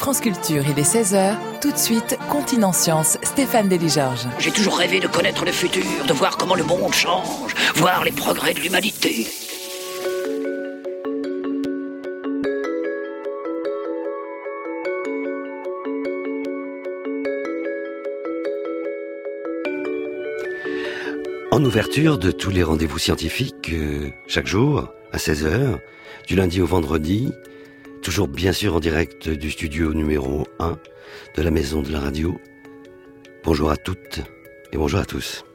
France Culture, il est 16h. Tout de suite, Continent Science, Stéphane Delis-Georges. J'ai toujours rêvé de connaître le futur, de voir comment le monde change, voir les progrès de l'humanité. En ouverture de tous les rendez-vous scientifiques, chaque jour, à 16h, du lundi au vendredi, toujours bien sûr en direct du studio numéro 1 de la Maison de la Radio. Bonjour à toutes et bonjour à tous.